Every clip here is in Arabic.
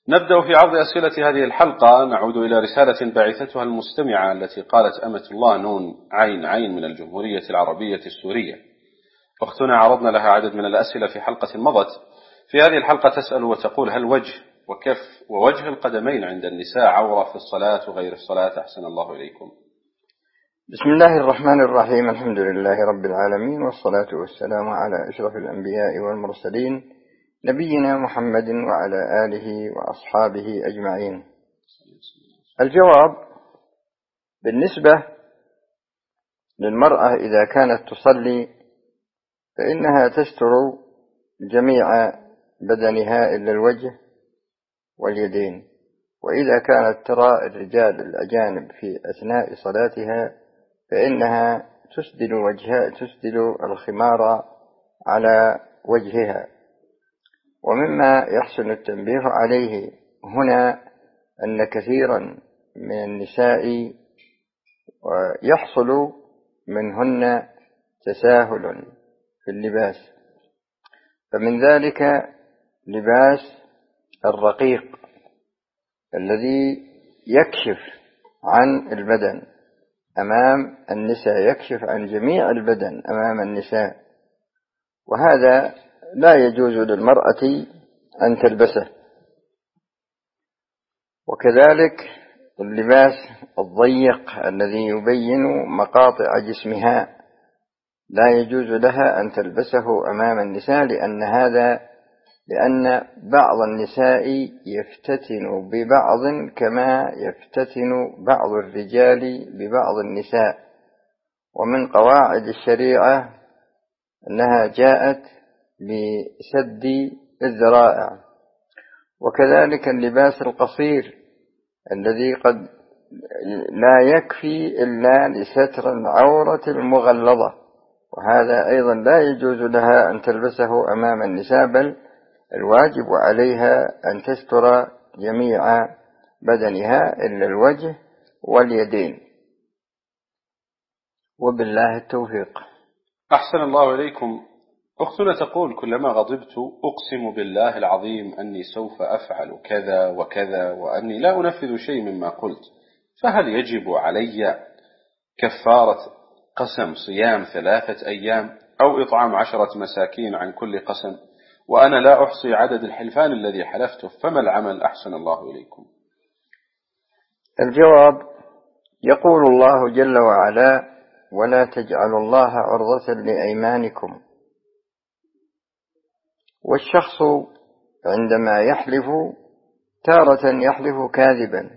نبدأ في عرض أسئلة هذه الحلقة. نعود إلى رسالة باعثتها المستمعة التي قالت: أمة الله نون عين عين من الجمهورية العربية السورية. أختنا عرضنا لها عدد من الأسئلة في حلقة مضت. في هذه الحلقة تسأل وتقول: هل وجه وكف ووجه القدمين عند النساء عورة في الصلاة وغير الصلاة؟ أحسن الله إليكم. بسم الله الرحمن الرحيم. الحمد لله رب العالمين، والصلاة والسلام على أشرف الأنبياء والمرسلين، نبينا محمد وعلى آله وأصحابه أجمعين. الجواب: بالنسبة للمرأة إذا كانت تصلي فإنها تستر جميع بدنها إلا الوجه واليدين، وإذا كانت ترى الرجال الأجانب في أثناء صلاتها فإنها تسدل الخمار على وجهها. ومما يحسن التنبيه عليه هنا أن كثيرا من النساء يحصل منهن تساهل في اللباس، فمن ذلك لباس الرقيق الذي يكشف عن البدن أمام النساء، يكشف عن جميع البدن أمام النساء، وهذا لا يجوز للمرأة أن تلبسه. وكذلك اللباس الضيق الذي يبين مقاطع جسمها لا يجوز لها أن تلبسه أمام النساء، لأن بعض النساء يفتتن ببعض كما يفتتن بعض الرجال ببعض النساء. ومن قواعد الشريعة أنها جاءت بسد الذرائع. وكذلك اللباس القصير الذي قد لا يكفي إلا لستر العورة المغلظة، وهذا أيضا لا يجوز لها أن تلبسه أمام النساء، بل الواجب عليها أن تستر جميع بدنها إلا الوجه واليدين، وبالله التوفيق. أحسن الله إليكم. أختنا تقول: كلما غضبت أقسم بالله العظيم أني سوف أفعل كذا وكذا وأني لا أنفذ شيء مما قلت، فهل يجب علي كفارة قسم صيام 3 أيام أو إطعام 10 مساكين عن كل قسم، وأنا لا أحصي عدد الحلفان الذي حلفته، فما العمل؟ أحسن الله إليكم. الجواب: يقول الله جل وعلا: ولا تجعلوا الله عرضة لأيمانكم. والشخص عندما يحلف تارة يحلف كاذبا،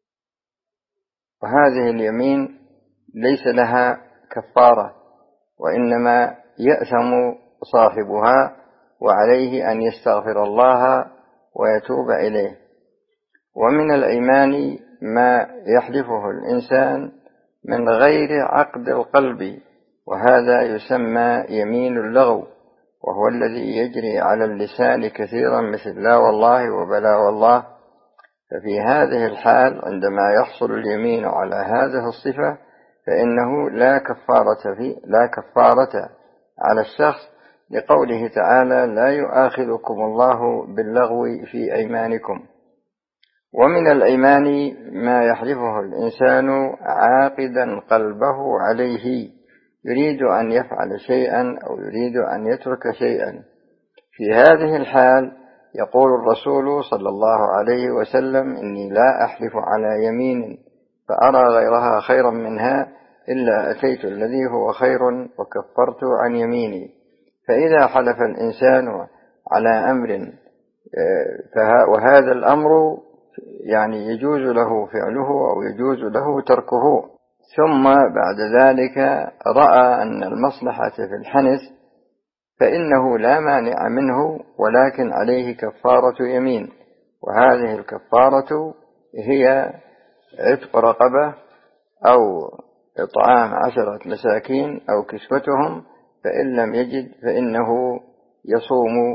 وهذه اليمين ليس لها كفارة، وإنما يأثم صاحبها، وعليه أن يستغفر الله ويتوب إليه. ومن الأيمان ما يحلفه الإنسان من غير عقد القلب، وهذا يسمى يمين اللغو، وهو الذي يجري على اللسان كثيرا، مثل لا والله وبلا والله. ففي هذه الحال عندما يحصل اليمين على هذه الصفة فإنه لا كفارة على الشخص، لقوله تعالى: لا يؤاخذكم الله باللغو في أيمانكم. ومن الأيمان ما يحلفه الإنسان عاقدا قلبه عليه، يريد أن يفعل شيئا أو يريد أن يترك شيئا. في هذه الحال يقول الرسول صلى الله عليه وسلم: إني لا أحلف على يمين فأرى غيرها خيرا منها إلا أتيت الذي هو خير وكفرت عن يميني. فإذا حلف الإنسان على أمر وهذا الأمر يجوز له فعله أو يجوز له تركه، ثم بعد ذلك رأى أن المصلحة في الحنث، فإنه لا مانع منه، ولكن عليه كفارة يمين. وهذه الكفارة هي عتق رقبة أو إطعام 10 مساكين أو كسوتهم، فإن لم يجد فإنه يصوم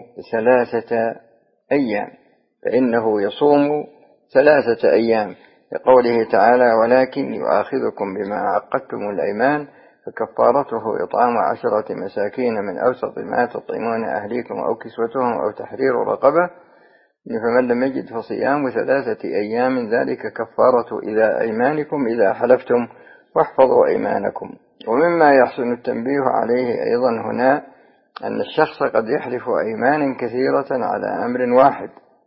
3 أيام، لقوله تعالى: ولكن يؤاخذكم بما عقدتم الأيمان فكفارته إطعام 10 مساكين من أوسط ما تطعمون أهليكم أو كسوتهم أو تحرير رقبة. فمن لم يجد فصيام 3 أيام ذلك كفارة إلى أيمانكم إذا حلفتم واحفظوا أيمانكم. ومما يحسن التنبيه عليه أيضا هنا أن الشخص قد يحلف أيمان كثيرة على أمر واحد،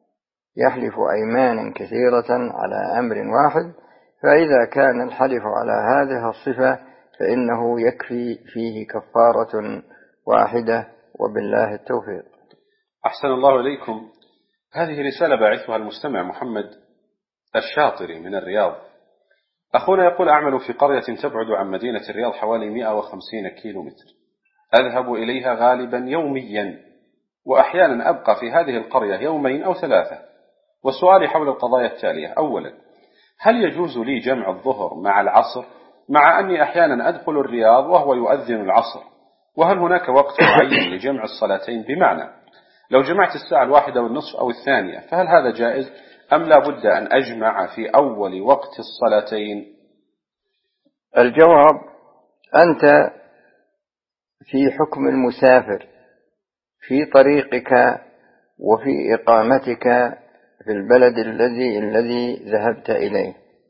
على أمر واحد، فإذا كان الحلف على هذه الصفة فإنه يكفي فيه كفارة واحدة، وبالله التوفيق. أحسن الله إليكم. هذه رسالة باعثها المستمع محمد الشاطري من الرياض. أخونا يقول: أعمل في قرية تبعد عن مدينة الرياض حوالي 150 كيلومتر، أذهب إليها غالبا يوميا، وأحيانا أبقى في هذه القرية 2 أو 3. وسؤالي حول القضايا التالية: أولا، هل يجوز لي جمع الظهر مع العصر، مع أني أحيانا أدخل الرياض وهو يؤذن العصر؟ وهل هناك وقت معين لجمع الصلاتين؟ بمعنى لو جمعت الساعة 1:30 أو 2 فهل هذا جائز، أم لا بد أن أجمع في أول وقت الصلاتين؟ الجواب: أنت في حكم المسافر في طريقك وفي إقامتك في البلد الذي ذهبت إليه،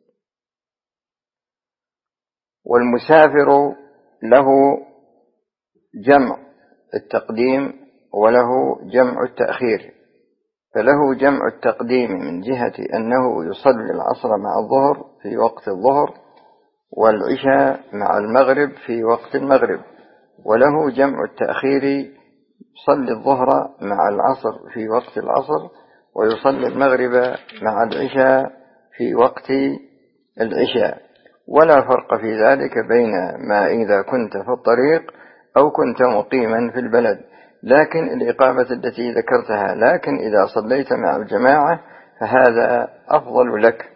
والمسافر له جمع التقديم وله جمع التأخير، فله جمع التقديم من جهة أنه يصلي العصر مع الظهر في وقت الظهر، والعشاء مع المغرب في وقت المغرب، وله جمع التأخير يصلي الظهر مع العصر في وقت العصر، ويصلي المغرب مع العشاء في وقت العشاء، ولا فرق في ذلك بين ما إذا كنت في الطريق أو كنت مقيما في البلد، لكن الإقامة التي ذكرتها، لكن إذا صليت مع الجماعة فهذا أفضل لك.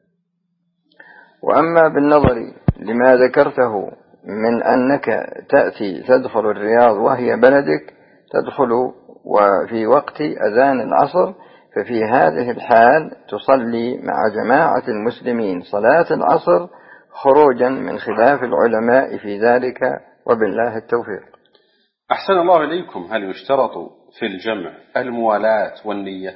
وأما بالنظر لما ذكرته من أنك تأتي تدخل الرياض وهي بلدك، تدخل وفي وقت أذان العصر، ففي هذه الحال تصلي مع جماعة المسلمين صلاة العصر خروجا من خلاف العلماء في ذلك، وبالله التوفيق. أحسن الله إليكم. هل يشترط في الجمع الموالاة والنية؟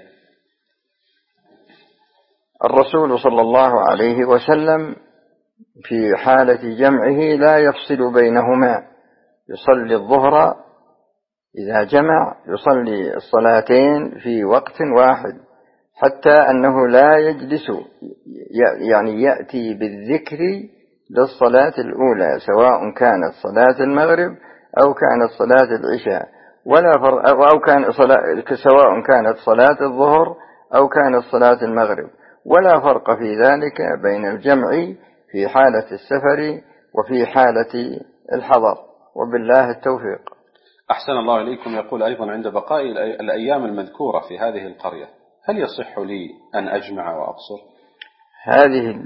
الرسول صلى الله عليه وسلم في حالة جمعه لا يفصل بينهما، يصلي الظهر إذا جمع يصلي الصلاتين في وقت واحد، حتى أنه لا يجلس يعني يأتي بالذكر للصلاة الأولى، سواء كانت صلاة المغرب أو كانت صلاة العشاء، سواء كانت صلاة الظهر أو كانت صلاة المغرب، ولا فرق في ذلك بين الجمع في حالة السفر وفي حالة الحضر، وبالله التوفيق. أحسن الله إليكم. يقول أيضا: عند بقاء الأيام المذكورة في هذه القرية هل يصح لي أن أجمع وأقصر؟ هذه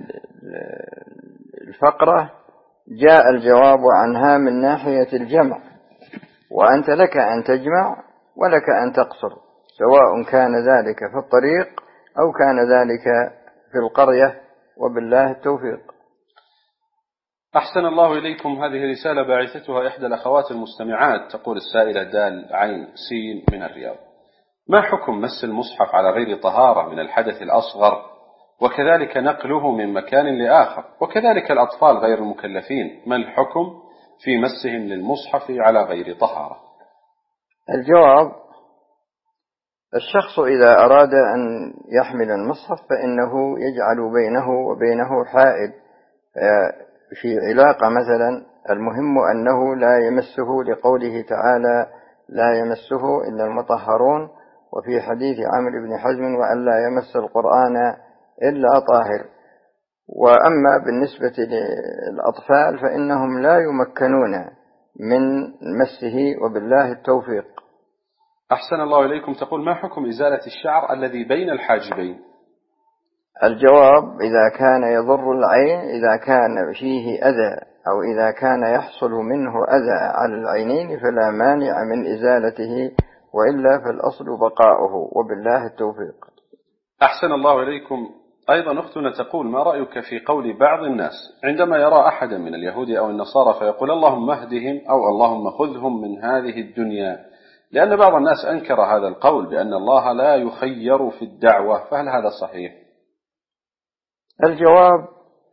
الفقرة جاء الجواب عنها من ناحية الجمع، وأنت لك أن تجمع ولك أن تقصر، سواء كان ذلك في الطريق أو كان ذلك في القرية، وبالله التوفيق. أحسن الله إليكم. هذه رسالة باعثتها إحدى الأخوات المستمعات. تقول السائلة دال عين سين من الرياض: ما حكم مس المصحف على غير طهارة من الحدث الأصغر، وكذلك نقله من مكان لآخر، وكذلك الأطفال غير المكلفين، ما الحكم في مسهم للمصحف على غير طهارة؟ الجواب: الشخص إذا أراد أن يحمل المصحف فإنه يجعل بينه وبينه حائل في علاقة مثلا، المهم أنه لا يمسه، لقوله تعالى: لا يمسه إلا المطهرون، وفي حديث عمرو بن حزم: وأن لا يمس القرآن إلا طاهر. وأما بالنسبة للأطفال فإنهم لا يمكنون من مسه، وبالله التوفيق. أحسن الله إليكم. تقول: ما حكم إزالة الشعر الذي بين الحاجبين؟ الجواب: إذا كان يضر العين، إذا كان فيه أذى أو إذا كان يحصل منه أذى على العينين فلا مانع من إزالته، وإلا فالأصل بقاؤه، وبالله التوفيق. أحسن الله إليكم. أيضا أختنا تقول: ما رأيك في قول بعض الناس عندما يرى أحدا من اليهود أو النصارى فيقول: اللهم اهدهم أو اللهم خذهم من هذه الدنيا، لأن بعض الناس أنكر هذا القول بأن الله لا يخير في الدعوة، فهل هذا صحيح؟ الجواب: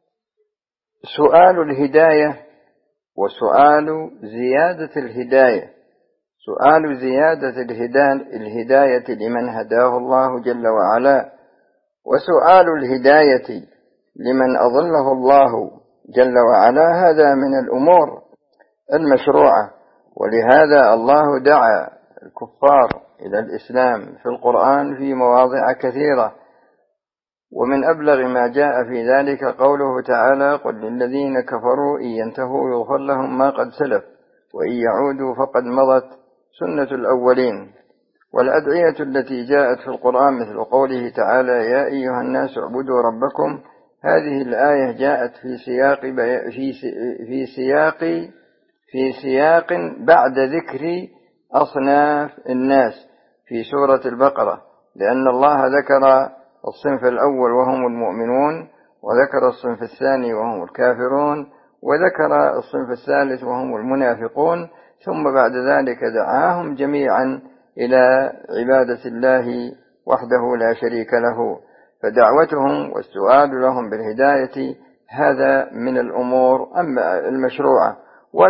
سؤال الهداية وسؤال زيادة الهداية. سؤال زيادة الهداية لمن هداه الله جل وعلا، وسؤال الهداية لمن أضله الله جل وعلا، هذا من الأمور المشروعة. ولهذا الله دعا الكفار إلى الإسلام في القرآن في مواضع كثيرة، ومن أبلغ ما جاء في ذلك قوله تعالى: قل للذين كفروا إن ينتهوا يغفر لهم ما قد سلف وإن يعودوا فقد مضت سنة الأولين. والأدعية التي جاءت في القرآن مثل قوله تعالى: يا أيها الناس اعبدوا ربكم، هذه الآية جاءت في سياق بعد ذكر أصناف الناس في سورة البقرة، لأن الله ذكر الصنف الأول وهم المؤمنون، وذكر الصنف الثاني وهم الكافرون، وذكر الصنف الثالث وهم المنافقون، ثم بعد ذلك دعاهم جميعا إلى عبادة الله وحده لا شريك له. فدعوتهم والسؤال لهم بالهداية هذا من الأمور المشروعة،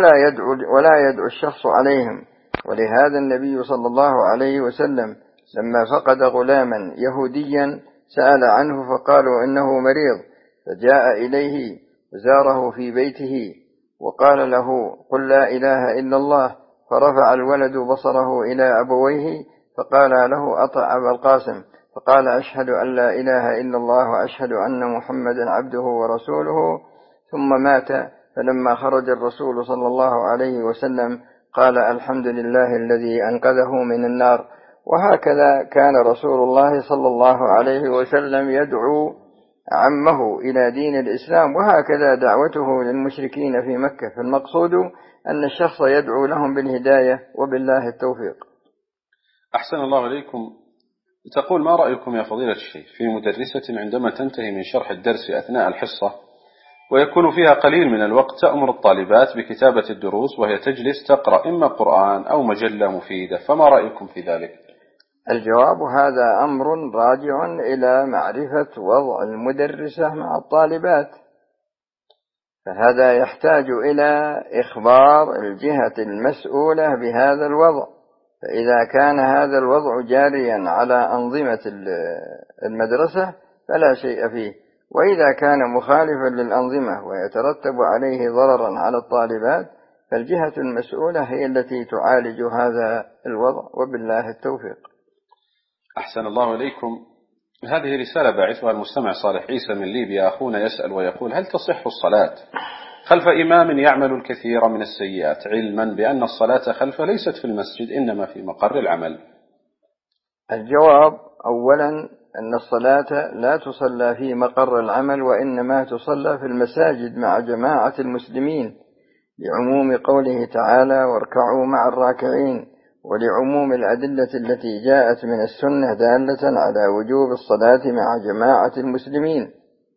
ولا يدعو الشخص عليهم. ولهذا النبي صلى الله عليه وسلم لما فقد غلاما يهوديا سأل عنه فقالوا إنه مريض، فجاء إليه وزاره في بيته وقال له: قل لا إله إلا الله. فرفع الولد بصره إلى أبويه فقال له: أطع أبا القاسم. فقال: أشهد أن لا إله إلا الله وأشهد أن محمدا عبده ورسوله. ثم مات. فلما خرج الرسول صلى الله عليه وسلم قال: الحمد لله الذي أنقذه من النار. وهكذا كان رسول الله صلى الله عليه وسلم يدعو عمه إلى دين الإسلام، وهكذا دعوته للمشركين في مكة. فالمقصود أن الشخص يدعو لهم بالهداية، وبالله التوفيق. أحسن الله إليكم. تقول: ما رأيكم يا فضيلة الشيخ في مدرسة عندما تنتهي من شرح الدرس أثناء الحصة ويكون فيها قليل من الوقت تأمر الطالبات بكتابة الدروس وهي تجلس تقرأ إما قرآن أو مجلة مفيدة، فما رأيكم في ذلك؟ الجواب: هذا أمر راجع إلى معرفة وضع المدرسة مع الطالبات، فهذا يحتاج إلى إخبار الجهة المسؤولة بهذا الوضع. فإذا كان هذا الوضع جاريا على أنظمة المدرسة فلا شيء فيه، وإذا كان مخالفا للأنظمة ويترتب عليه ضررا على الطالبات فالجهة المسؤولة هي التي تعالج هذا الوضع، وبالله التوفيق. أحسن الله إليكم. هذه رسالة باعثها المستمع صالح عيسى من ليبيا. أخونا يسأل ويقول: هل تصح الصلاة خلف إمام يعمل الكثير من السيئات، علما بأن الصلاة خلفه ليست في المسجد إنما في مقر العمل؟ الجواب: أولا أن الصلاة لا تصلى في مقر العمل، وإنما تصلى في المساجد مع جماعة المسلمين، لعموم قوله تعالى: واركعوا مع الراكعين، ولعموم الأدلة التي جاءت من السنة دالة على وجوب الصلاة مع جماعة المسلمين.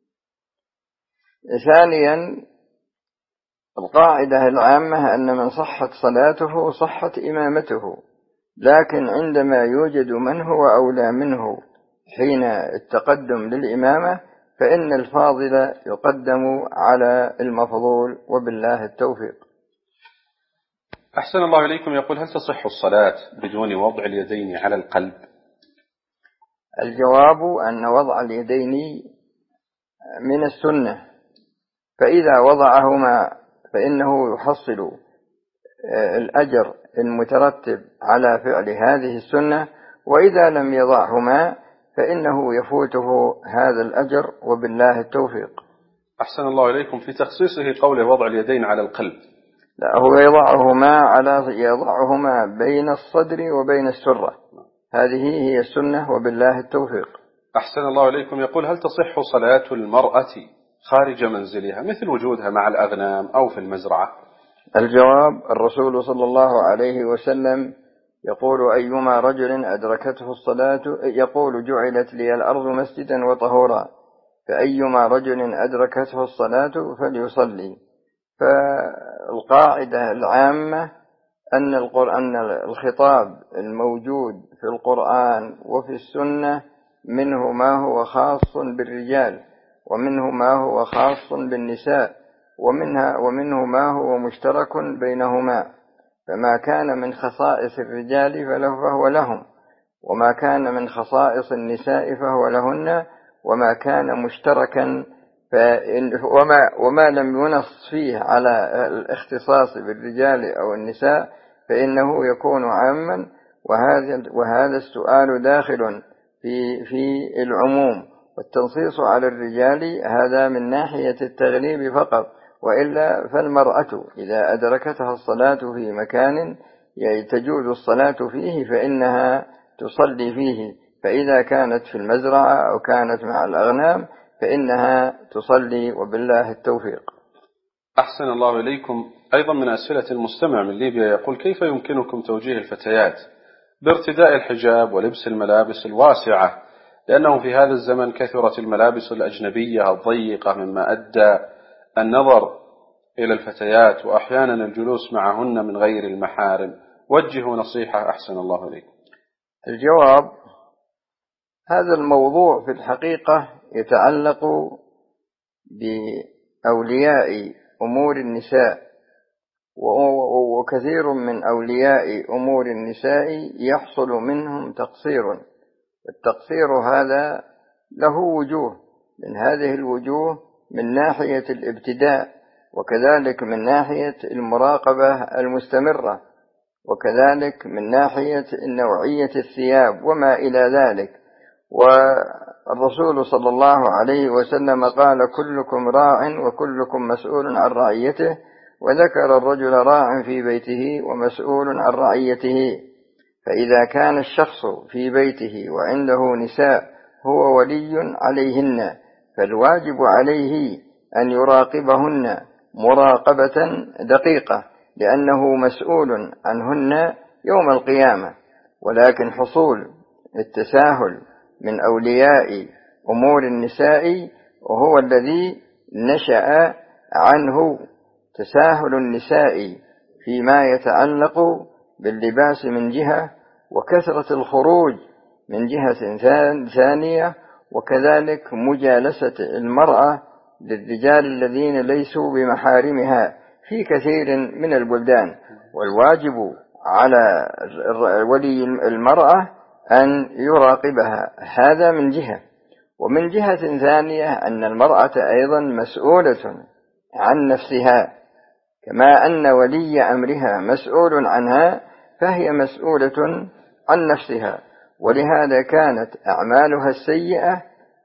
ثانيا، القاعدة العامة أن من صحت صلاته صحت إمامته، لكن عندما يوجد من هو أولى منه حين التقدم للإمامة فإن الفاضل يقدم على المفضول، وبالله التوفيق. أحسن الله إليكم. يقول: هل تصح الصلاة بدون وضع اليدين على القلب؟ الجواب أن وضع اليدين من السنة، فإذا وضعهما فإنه يحصل الأجر المترتب على فعل هذه السنة، وإذا لم يضعهما فإنه يفوته هذا الأجر، وبالله التوفيق. أحسن الله إليكم. في تخصيصه قوله وضع اليدين على القلب، لا، هو يضعهما بين الصدر وبين السرة، هذه هي السنة، وبالله التوفيق. أحسن الله إليكم. يقول: هل تصح صلاة المرأة خارج منزلها مثل وجودها مع الأغنام أو في المزرعة؟ الجواب: الرسول صلى الله عليه وسلم يقول: أيما رجل أدركته الصلاة، يقول: جعلت لي الأرض مسجدا وطهورا، فأيما رجل أدركته الصلاة فليصلي. فالقاعدة العامة أن الخطاب الموجود في القرآن وفي السنة منه ما هو خاص بالرجال، ومنه ما هو خاص بالنساء، ومنه ما هو مشترك بينهما، فما كان من خصائص الرجال فهو لهم، وما كان من خصائص النساء فهو لهن، وما كان مشتركا وما لم ينص فيه على الاختصاص بالرجال أو النساء فإنه يكون عاما. وهذا السؤال داخل في العموم، والتنصيص على الرجال هذا من ناحية التغليب فقط، وإلا فالمرأة إذا أدركتها الصلاة في مكان تجوز الصلاة فيه فإنها تصلي فيه، فإذا كانت في المزرعة أو كانت مع الأغنام فإنها تصلي، وبالله التوفيق. أحسن الله إليكم. أيضا من أسئلة المستمع من ليبيا يقول: كيف يمكنكم توجيه الفتيات بارتداء الحجاب ولبس الملابس الواسعة، لأنه في هذا الزمن كثرت الملابس الأجنبية الضيقة مما أدى النظر إلى الفتيات وأحيانا الجلوس معهن من غير المحارم؟ وجهوا نصيحة أحسن الله إليكم. الجواب: هذا الموضوع في الحقيقة يتعلق بأولياء أمور النساء، وكثير من أولياء أمور النساء يحصل منهم تقصير، والتقصير هذا له وجوه، من هذه الوجوه من ناحية الابتداء، وكذلك من ناحية المراقبة المستمرة، وكذلك من ناحية نوعية الثياب وما إلى ذلك. والرسول صلى الله عليه وسلم قال: كلكم راع وكلكم مسؤول عن رعيته، وذكر الرجل راع في بيته ومسؤول عن رعيته. فإذا كان الشخص في بيته وعنده نساء هو ولي عليهن، فالواجب عليه أن يراقبهن مراقبة دقيقة، لأنه مسؤول عنهن يوم القيامة. ولكن حصول التساهل من أولياء أمور النساء وهو الذي نشأ عنه تساهل النساء فيما يتعلق باللباس من جهة، وكثرة الخروج من جهة ثانية، وكذلك مجالسة المرأة للرجال الذين ليسوا بمحارمها في كثير من البلدان. والواجب على ولي المرأة أن يراقبها، هذا من جهة. ومن جهة ثانية أن المرأة أيضا مسؤولة عن نفسها، كما أن ولي أمرها مسؤول عنها فهي مسؤولة عن نفسها، ولهذا كانت أعمالها السيئة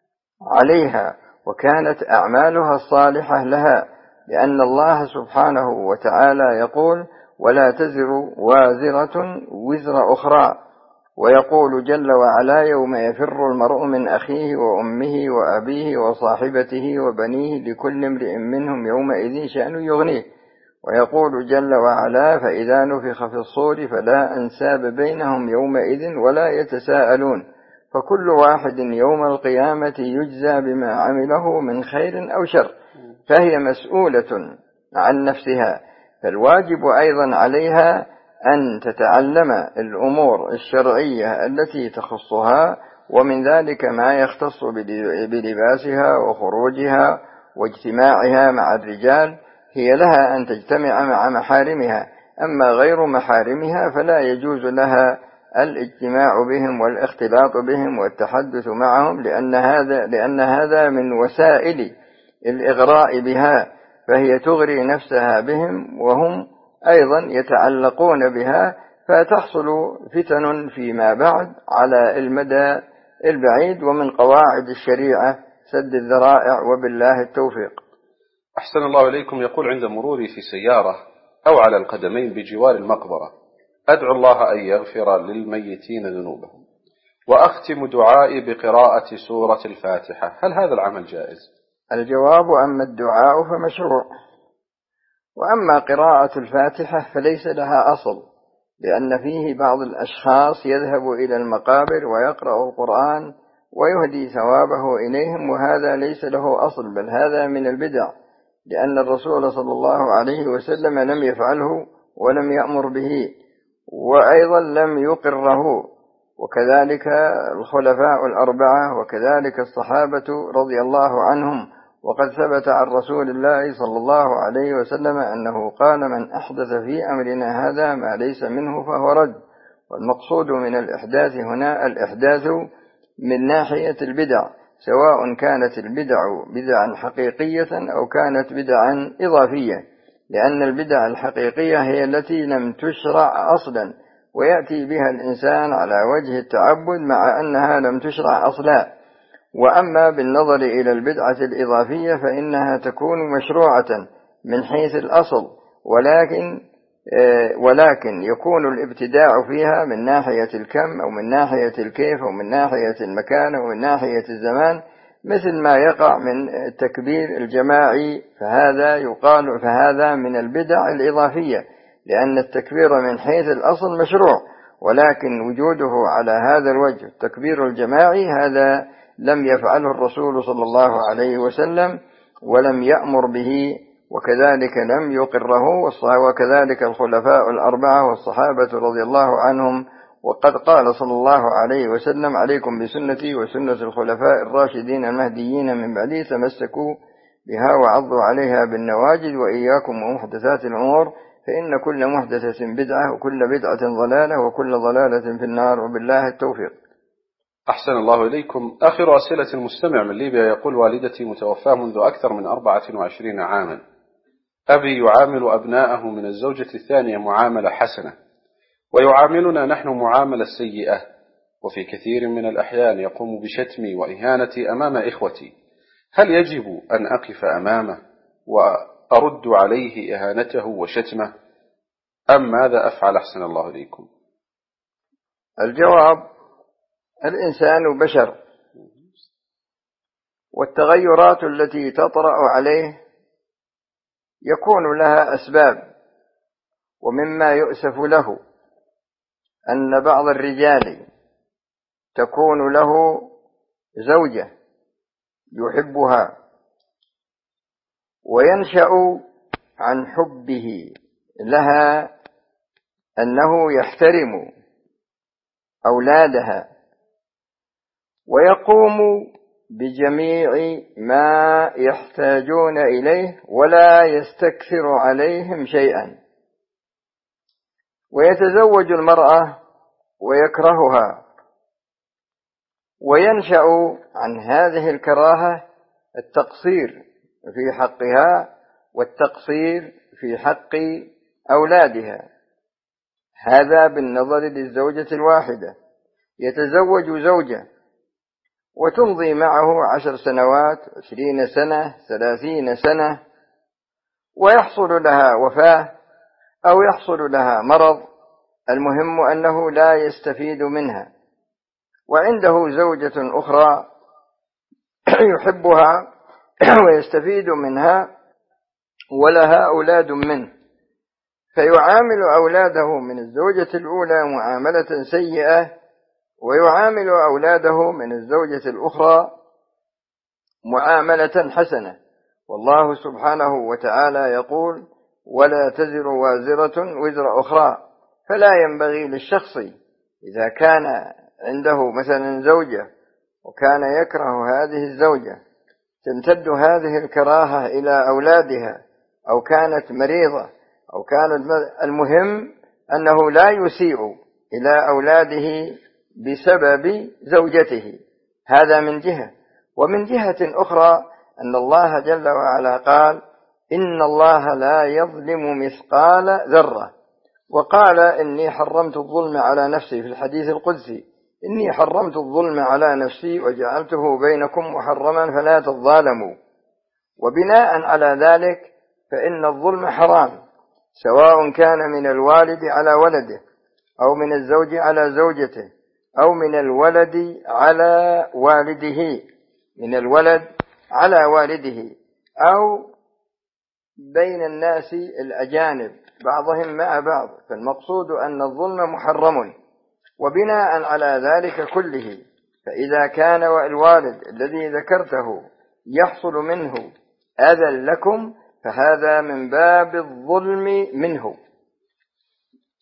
عليها وكانت أعمالها الصالحة لها، لأن الله سبحانه وتعالى يقول: ولا تزر وازرة وزر أخرى، ويقول جل وعلا: يوم يفر المرء من أخيه وأمه وأبيه وصاحبته وبنيه لكل امرئ منهم يومئذ شأن يغنيه. ويقول جل وعلا: فإذا نفخ في الصور فلا أنساب بينهم يومئذ ولا يتساءلون، فكل واحد يوم القيامة يجزى بما عمله من خير أو شر، فهي مسؤولة عن نفسها. فالواجب أيضا عليها أن تتعلم الأمور الشرعية التي تخصها، ومن ذلك ما يختص بلباسها وخروجها واجتماعها مع الرجال، هي لها أن تجتمع مع محارمها. أما غير محارمها فلا يجوز لها الاجتماع بهم والاختلاط بهم والتحدث معهم، لأن هذا من وسائل الإغراء بها، فهي تغري نفسها بهم وهم أيضا يتعلقون بها، فتحصل فتن فيما بعد على المدى البعيد. ومن قواعد الشريعة سد الذرائع، وبالله التوفيق. أحسن الله إليكم. يقول: عند مروري في سيارة أو على القدمين بجوار المقبرة أدعو الله أن يغفر للميتين ذنوبهم، وأختم دعائي بقراءة سورة الفاتحة، هل هذا العمل جائز؟ الجواب: أما الدعاء فمشروع، وأما قراءة الفاتحة فليس لها أصل، لأن فيه بعض الأشخاص يذهب إلى المقابر ويقرأ القرآن ويهدي ثوابه إليهم، وهذا ليس له أصل، بل هذا من البدع، لأن الرسول صلى الله عليه وسلم لم يفعله ولم يأمر به، وأيضا لم يقره، وكذلك الخلفاء الأربعة، وكذلك الصحابة رضي الله عنهم. وقد ثبت عن رسول الله صلى الله عليه وسلم أنه قال: من أحدث في أمرنا هذا ما ليس منه فهو رد. والمقصود من الإحداث هنا الإحداث من ناحية البدع، سواء كانت البدع بدعا حقيقية أو كانت بدعا إضافية، لأن البدع الحقيقية هي التي لم تشرع أصلا ويأتي بها الإنسان على وجه التعبد مع أنها لم تشرع أصلا. وأما بالنظر إلى البدعة الإضافية فإنها تكون مشروعة من حيث الأصل، ولكن يكون الابتداع فيها من ناحية الكم أو من ناحية الكيف أو من ناحية المكان أو من ناحية الزمان، مثل ما يقع من التكبير الجماعي، فهذا من البدع الإضافية، لأن التكبير من حيث الأصل مشروع، ولكن وجوده على هذا الوجه التكبير الجماعي هذا لم يفعله الرسول صلى الله عليه وسلم ولم يأمر به، وكذلك لم يقره، وكذلك الخلفاء الأربعة والصحابة رضي الله عنهم. وقد قال صلى الله عليه وسلم: عليكم بسنتي وسنة الخلفاء الراشدين المهديين من بعدي، تمسكوا بها وعضوا عليها بالنواجذ، وإياكم ومحدثات الأمور، فإن كل محدثة بدعة وكل بدعة ضلالة وكل ضلالة في النار، وبالله التوفيق. أحسن الله إليكم. آخر أسئلة المستمع من ليبيا يقول: والدتي متوفاة منذ أكثر من 24 عاما. أبي يعامل أبناءه من الزوجة الثانية معاملة حسنة، ويعاملنا نحن معاملة سيئة، وفي كثير من الأحيان يقوم بشتمي وإهانتي أمام إخوتي. هل يجب أن أقف أمامه وأرد عليه إهانته وشتمه، أم ماذا أفعل؟ أحسن الله إليكم. الجواب: الإنسان بشر، والتغيرات التي تطرأ عليه يكون لها أسباب. ومما يؤسف له أن بعض الرجال تكون له زوجة يحبها، وينشأ عن حبه لها أنه يحترم أولادها ويقوم بجميع ما يحتاجون إليه ولا يستكثر عليهم شيئا، ويتزوج المرأة ويكرهها، وينشأ عن هذه الكراهة التقصير في حقها والتقصير في حق أولادها. هذا بالنظر للزوجة الواحدة. يتزوج زوجة وتمضي معه 10 سنوات، 20 سنة، 30 سنة، ويحصل لها وفاة أو يحصل لها مرض، المهم أنه لا يستفيد منها، وعنده زوجة أخرى يحبها ويستفيد منها ولها أولاد منه، فيعامل أولاده من الزوجة الأولى معاملة سيئة، ويعامل أولاده من الزوجة الأخرى معاملة حسنة. والله سبحانه وتعالى يقول: ولا تزر وازرة وزر أخرى. فلا ينبغي للشخص إذا كان عنده مثلا زوجة وكان يكره هذه الزوجة تمتد هذه الكراهة إلى أولادها، أو كانت مريضة أو كانت المهم أنه لا يسيء إلى أولاده بسبب زوجته. هذا من جهة. ومن جهة أخرى أن الله جل وعلا قال: إن الله لا يظلم مثقال ذرة، وقال: إني حرمت الظلم على نفسي في الحديث القدسي: إني حرمت الظلم على نفسي وجعلته بينكم محرما فلا تظالموا. وبناء على ذلك فإن الظلم حرام، سواء كان من الوالد على ولده، أو من الزوج على زوجته، أو من الولد على والده، من الولد على والده، أو بين الناس الأجانب بعضهم مع بعض. فالمقصود أن الظلم محرم. وبناء على ذلك كله، فإذا كان الوالد الذي ذكرته يحصل منه أذى لكم، فهذا من باب الظلم منه.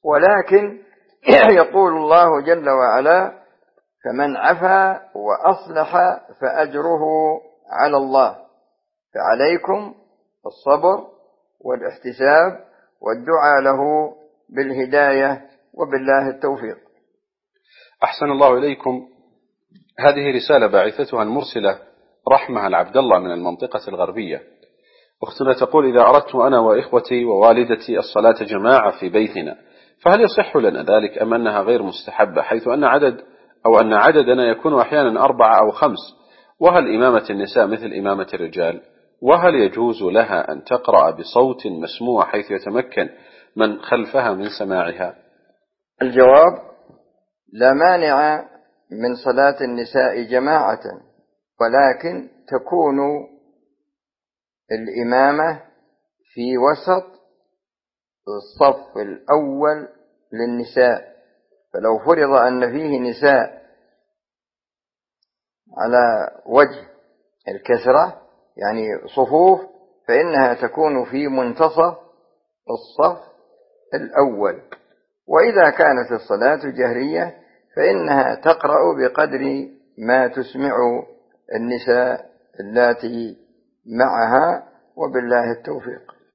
ولكن يقول الله جل وعلا: فمن عفا وأصلح فأجره على الله، فعليكم الصبر والاحتساب والدعاء له بالهداية وبالله التوفيق. أحسن الله إليكم. هذه رسالة باعثتها المرسلة رحمة العبد الله من المنطقة الغربية. أختنا تقول: إذا أردت أنا وإخوتي ووالدتي الصلاة جماعة في بيتنا، فهل يصح لنا ذلك أم أنها غير مستحبة، حيث أن عددنا يكون أحيانا 4 أو 5؟ وهل إمامة النساء مثل إمامة الرجال؟ وهل يجوز لها أن تقرأ بصوت مسموع حيث يتمكن من خلفها من سماعها؟ الجواب: لا مانع من صلاة النساء جماعة، ولكن تكون الإمامة في وسط الصف الأول للنساء. فلو فرض أن فيه نساء على وجه الكسرة، يعني صفوف، فإنها تكون في منتصف الصف الأول. وإذا كانت الصلاة جهرية فإنها تقرأ بقدر ما تسمع النساء اللاتي معها، وبالله التوفيق.